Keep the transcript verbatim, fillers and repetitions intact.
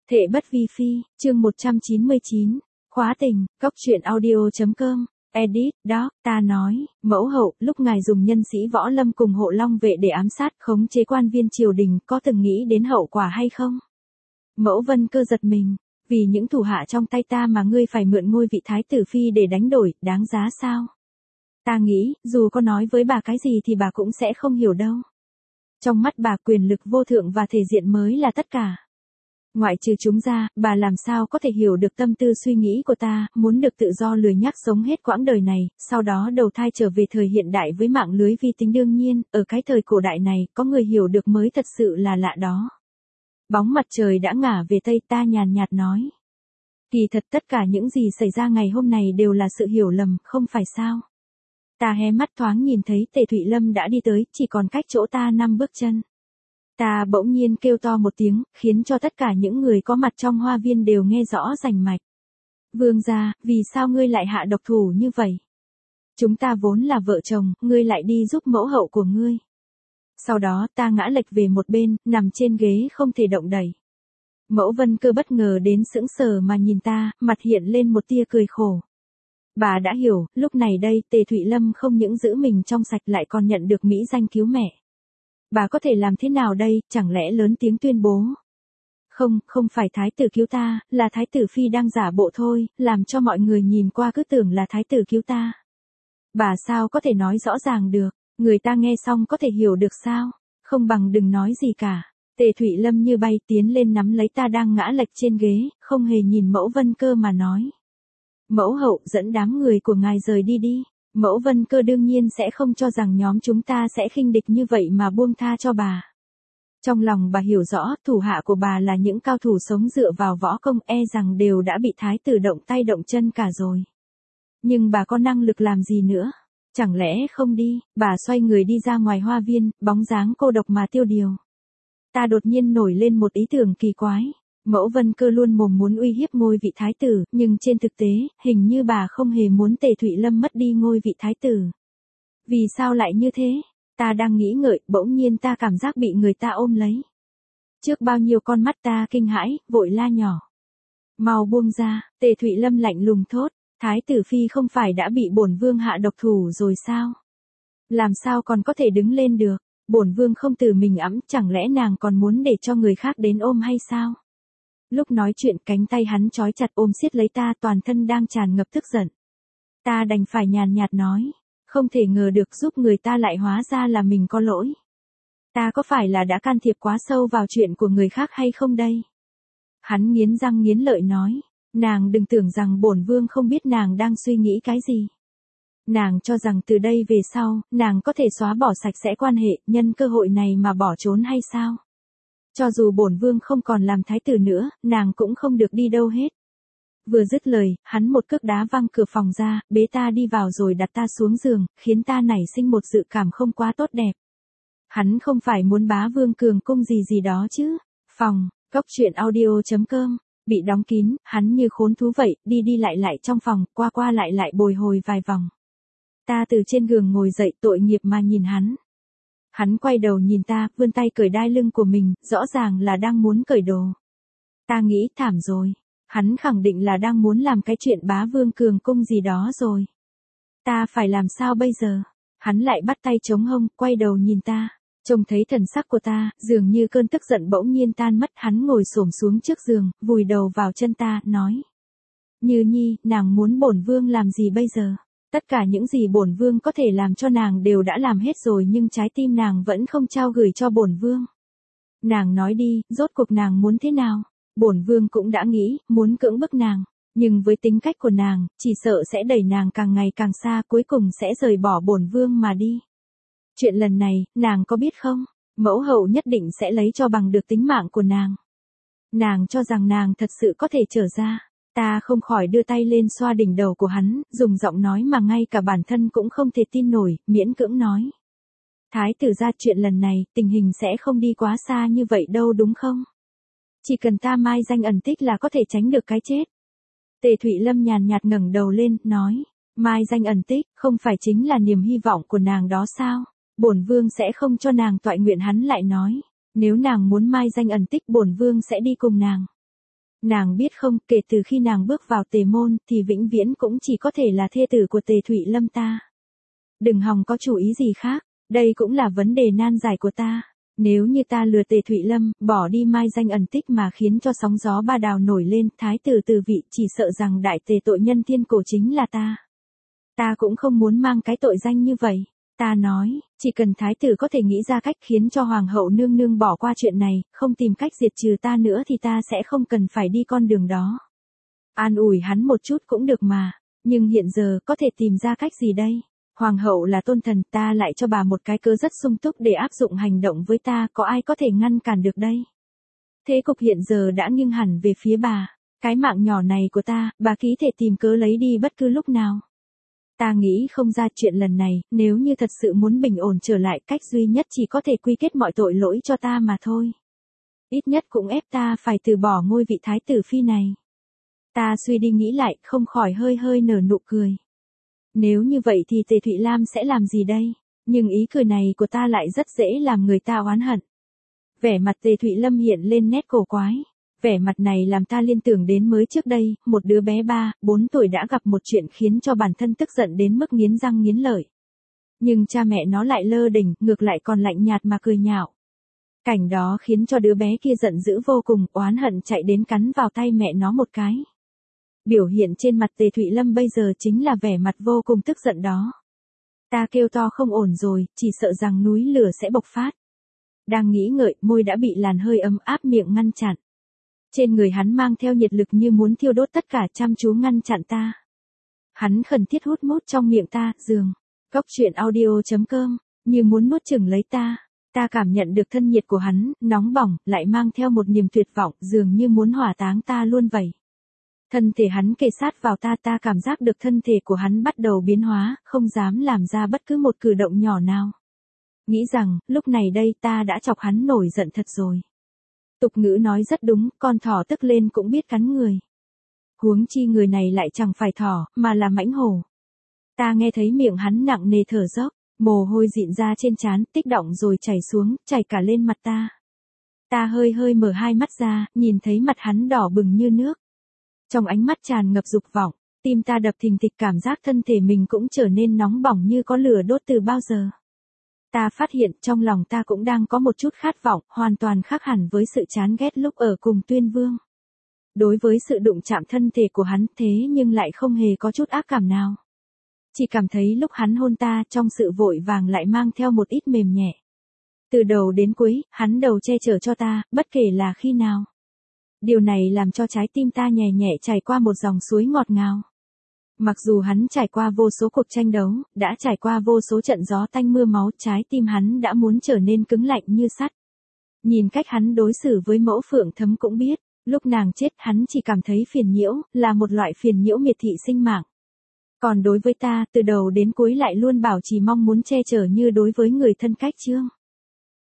Thệ bất vi phi, chương một trăm chín mươi chín, khóa tình, cốc truyện audio.com, edit, đó, ta nói, mẫu hậu, lúc ngài dùng nhân sĩ võ lâm cùng hộ long vệ để ám sát khống chế quan viên triều đình có từng nghĩ đến hậu quả hay không? Mẫu Vân Cơ giật mình, vì những thủ hạ trong tay ta mà ngươi phải mượn ngôi vị thái tử phi để đánh đổi, đáng giá sao? Ta nghĩ, dù có nói với bà cái gì thì bà cũng sẽ không hiểu đâu. Trong mắt bà quyền lực vô thượng và thể diện mới là tất cả. Ngoại trừ chúng ra, bà làm sao có thể hiểu được tâm tư suy nghĩ của ta, muốn được tự do lười nhác sống hết quãng đời này, sau đó đầu thai trở về thời hiện đại với mạng lưới vi tính. Đương nhiên, ở cái thời cổ đại này, có người hiểu được mới thật sự là lạ đó. Bóng mặt trời đã ngả về tây, ta nhàn nhạt nói. Kỳ thật tất cả những gì xảy ra ngày hôm này đều là sự hiểu lầm, không phải sao? Ta hé mắt thoáng nhìn thấy Tề Thụy Lâm đã đi tới, chỉ còn cách chỗ ta năm bước chân. Ta bỗng nhiên kêu to một tiếng, khiến cho tất cả những người có mặt trong hoa viên đều nghe rõ rành mạch. Vương gia, vì sao ngươi lại hạ độc thủ như vậy? Chúng ta vốn là vợ chồng, ngươi lại đi giúp mẫu hậu của ngươi. Sau đó ta ngã lệch về một bên, nằm trên ghế không thể động đậy. Mẫu Vân Cơ bất ngờ đến sững sờ mà nhìn ta, mặt hiện lên một tia cười khổ. Bà đã hiểu, lúc này đây Tề Thụy Lâm không những giữ mình trong sạch lại còn nhận được mỹ danh cứu mẹ. Bà có thể làm thế nào đây, chẳng lẽ lớn tiếng tuyên bố? Không, không phải thái tử cứu ta, là thái tử phi đang giả bộ thôi, làm cho mọi người nhìn qua cứ tưởng là thái tử cứu ta. Bà sao có thể nói rõ ràng được, người ta nghe xong có thể hiểu được sao? Không bằng đừng nói gì cả. Tề Thụy Lâm như bay tiến lên nắm lấy ta đang ngã lệch trên ghế, không hề nhìn Mẫu Vân Cơ mà nói. Mẫu hậu dẫn đám người của ngài rời đi đi. Mẫu Vân Cơ đương nhiên sẽ không cho rằng nhóm chúng ta sẽ khinh địch như vậy mà buông tha cho bà. Trong lòng bà hiểu rõ, thủ hạ của bà là những cao thủ sống dựa vào võ công, e rằng đều đã bị thái tử động tay động chân cả rồi. Nhưng bà có năng lực làm gì nữa? Chẳng lẽ không đi? Bà xoay người đi ra ngoài hoa viên, bóng dáng cô độc mà tiêu điều. Ta đột nhiên nổi lên một ý tưởng kỳ quái. Mẫu Vân Cơ luôn mồm muốn uy hiếp ngôi vị thái tử, nhưng trên thực tế, hình như bà không hề muốn Tề Thụy Lâm mất đi ngôi vị thái tử. Vì sao lại như thế? Ta đang nghĩ ngợi, bỗng nhiên ta cảm giác bị người ta ôm lấy. Trước bao nhiêu con mắt ta kinh hãi, vội la nhỏ. Mau buông ra, Tề Thụy Lâm lạnh lùng thốt, thái tử phi không phải đã bị bổn vương hạ độc thủ rồi sao? Làm sao còn có thể đứng lên được? Bổn vương không tự mình ẵm, chẳng lẽ nàng còn muốn để cho người khác đến ôm hay sao? Lúc nói chuyện cánh tay hắn trói chặt ôm siết lấy ta, toàn thân đang tràn ngập tức giận. Ta đành phải nhàn nhạt nói, không thể ngờ được giúp người ta lại hóa ra là mình có lỗi. Ta có phải là đã can thiệp quá sâu vào chuyện của người khác hay không đây? Hắn nghiến răng nghiến lợi nói, nàng đừng tưởng rằng bổn vương không biết nàng đang suy nghĩ cái gì. Nàng cho rằng từ đây về sau, nàng có thể xóa bỏ sạch sẽ quan hệ, nhân cơ hội này mà bỏ trốn hay sao? Cho dù bổn vương không còn làm thái tử nữa, nàng cũng không được đi đâu hết. Vừa dứt lời, hắn một cước đá văng cửa phòng ra, bế ta đi vào rồi đặt ta xuống giường, khiến ta nảy sinh một dự cảm không quá tốt đẹp. Hắn không phải muốn bá vương cường cung gì gì đó chứ. Phòng, cốc truyện audio.com, bị đóng kín, hắn như khốn thú vậy, đi đi lại lại trong phòng, qua qua lại lại bồi hồi vài vòng. Ta từ trên giường ngồi dậy tội nghiệp mà nhìn hắn. Hắn quay đầu nhìn ta, vươn tay cởi đai lưng của mình, rõ ràng là đang muốn cởi đồ. Ta nghĩ thảm rồi. Hắn khẳng định là đang muốn làm cái chuyện bá vương cường cung gì đó rồi. Ta phải làm sao bây giờ? Hắn lại bắt tay chống hông, quay đầu nhìn ta. Trông thấy thần sắc của ta, dường như cơn tức giận bỗng nhiên tan mất. Hắn ngồi xổm xuống trước giường, vùi đầu vào chân ta, nói. Như Nhi, nàng muốn bổn vương làm gì bây giờ? Tất cả những gì bổn vương có thể làm cho nàng đều đã làm hết rồi, nhưng trái tim nàng vẫn không trao gửi cho bổn vương. Nàng nói đi, rốt cuộc nàng muốn thế nào? Bổn vương cũng đã nghĩ, muốn cưỡng bức nàng, nhưng với tính cách của nàng, chỉ sợ sẽ đẩy nàng càng ngày càng xa, cuối cùng sẽ rời bỏ bổn vương mà đi. Chuyện lần này, nàng có biết không? Mẫu hậu nhất định sẽ lấy cho bằng được tính mạng của nàng. Nàng cho rằng nàng thật sự có thể trở ra. Ta không khỏi đưa tay lên xoa đỉnh đầu của hắn, dùng giọng nói mà ngay cả bản thân cũng không thể tin nổi, miễn cưỡng nói. Thái tử ra, chuyện lần này, tình hình sẽ không đi quá xa như vậy đâu đúng không? Chỉ cần ta mai danh ẩn tích là có thể tránh được cái chết. Tề Thụy Lâm nhàn nhạt ngẩng đầu lên, nói, mai danh ẩn tích, không phải chính là niềm hy vọng của nàng đó sao? Bổn vương sẽ không cho nàng toại nguyện. Hắn lại nói, nếu nàng muốn mai danh ẩn tích bổn vương sẽ đi cùng nàng. Nàng biết không, kể từ khi nàng bước vào Tề môn thì vĩnh viễn cũng chỉ có thể là thê tử của Tề Thụy Lâm ta. Đừng hòng có chủ ý gì khác, đây cũng là vấn đề nan giải của ta. Nếu như ta lừa Tề Thụy Lâm, bỏ đi mai danh ẩn tích mà khiến cho sóng gió ba đào nổi lên, thái tử từ vị, chỉ sợ rằng đại tề tội nhân thiên cổ chính là ta. Ta cũng không muốn mang cái tội danh như vậy. Ta nói, chỉ cần thái tử có thể nghĩ ra cách khiến cho hoàng hậu nương nương bỏ qua chuyện này, không tìm cách diệt trừ ta nữa thì ta sẽ không cần phải đi con đường đó. An ủi hắn một chút cũng được mà, nhưng hiện giờ có thể tìm ra cách gì đây? Hoàng hậu là tôn thần, ta lại cho bà một cái cớ rất sung túc để áp dụng hành động với ta, có ai có thể ngăn cản được đây? Thế cục hiện giờ đã nghiêng hẳn về phía bà, cái mạng nhỏ này của ta, bà ký thể tìm cớ lấy đi bất cứ lúc nào. Ta nghĩ không ra chuyện lần này, nếu như thật sự muốn bình ổn trở lại, cách duy nhất chỉ có thể quy kết mọi tội lỗi cho ta mà thôi. Ít nhất cũng ép ta phải từ bỏ ngôi vị thái tử phi này. Ta suy đi nghĩ lại, không khỏi hơi hơi nở nụ cười. Nếu như vậy thì Tề Thụy Lam sẽ làm gì đây? Nhưng ý cười này của ta lại rất dễ làm người ta oán hận. Vẻ mặt Tề Thụy Lâm hiện lên nét cổ quái. Vẻ mặt này làm ta liên tưởng đến mới trước đây, một đứa bé ba, bốn tuổi đã gặp một chuyện khiến cho bản thân tức giận đến mức nghiến răng nghiến lợi. Nhưng cha mẹ nó lại lơ đỉnh, ngược lại còn lạnh nhạt mà cười nhạo. Cảnh đó khiến cho đứa bé kia giận dữ vô cùng, oán hận chạy đến cắn vào tay mẹ nó một cái. Biểu hiện trên mặt Tề Thụy Lâm bây giờ chính là vẻ mặt vô cùng tức giận đó. Ta kêu to không ổn rồi, chỉ sợ rằng núi lửa sẽ bộc phát. Đang nghĩ ngợi, môi đã bị làn hơi ấm áp miệng ngăn chặn. Trên người hắn mang theo nhiệt lực như muốn thiêu đốt tất cả, chăm chú ngăn chặn ta. Hắn khẩn thiết hút mút trong miệng ta, giường. Góc truyện audio chấm com, như muốn nuốt chửng lấy ta. Ta cảm nhận được thân nhiệt của hắn, nóng bỏng, lại mang theo một niềm tuyệt vọng, dường như muốn hỏa táng ta luôn vậy. Thân thể hắn kề sát vào ta, ta cảm giác được thân thể của hắn bắt đầu biến hóa, không dám làm ra bất cứ một cử động nhỏ nào. Nghĩ rằng, lúc này đây ta đã chọc hắn nổi giận thật rồi. Tục ngữ nói rất đúng, con thỏ tức lên cũng biết cắn người. Huống chi người này lại chẳng phải thỏ, mà là mãnh hổ. Ta nghe thấy miệng hắn nặng nề thở dốc, mồ hôi dịn ra trên trán, tích đọng rồi chảy xuống, chảy cả lên mặt ta. Ta hơi hơi mở hai mắt ra, nhìn thấy mặt hắn đỏ bừng như nước. Trong ánh mắt tràn ngập dục vọng, tim ta đập thình thịch, cảm giác thân thể mình cũng trở nên nóng bỏng như có lửa đốt từ bao giờ. Ta phát hiện trong lòng ta cũng đang có một chút khát vọng, hoàn toàn khác hẳn với sự chán ghét lúc ở cùng Tuyên Vương. Đối với sự đụng chạm thân thể của hắn thế nhưng lại không hề có chút ác cảm nào. Chỉ cảm thấy lúc hắn hôn ta trong sự vội vàng lại mang theo một ít mềm nhẹ. Từ đầu đến cuối, hắn đầu che chở cho ta, bất kể là khi nào. Điều này làm cho trái tim ta nhẹ nhẹ chảy qua một dòng suối ngọt ngào. Mặc dù hắn trải qua vô số cuộc tranh đấu, đã trải qua vô số trận gió tanh mưa máu, trái tim hắn đã muốn trở nên cứng lạnh như sắt. Nhìn cách hắn đối xử với Mẫu Phượng Thấm cũng biết, lúc nàng chết hắn chỉ cảm thấy phiền nhiễu, là một loại phiền nhiễu miệt thị sinh mạng. Còn đối với ta, từ đầu đến cuối lại luôn bảo trì mong muốn che chở như đối với người thân cách chương.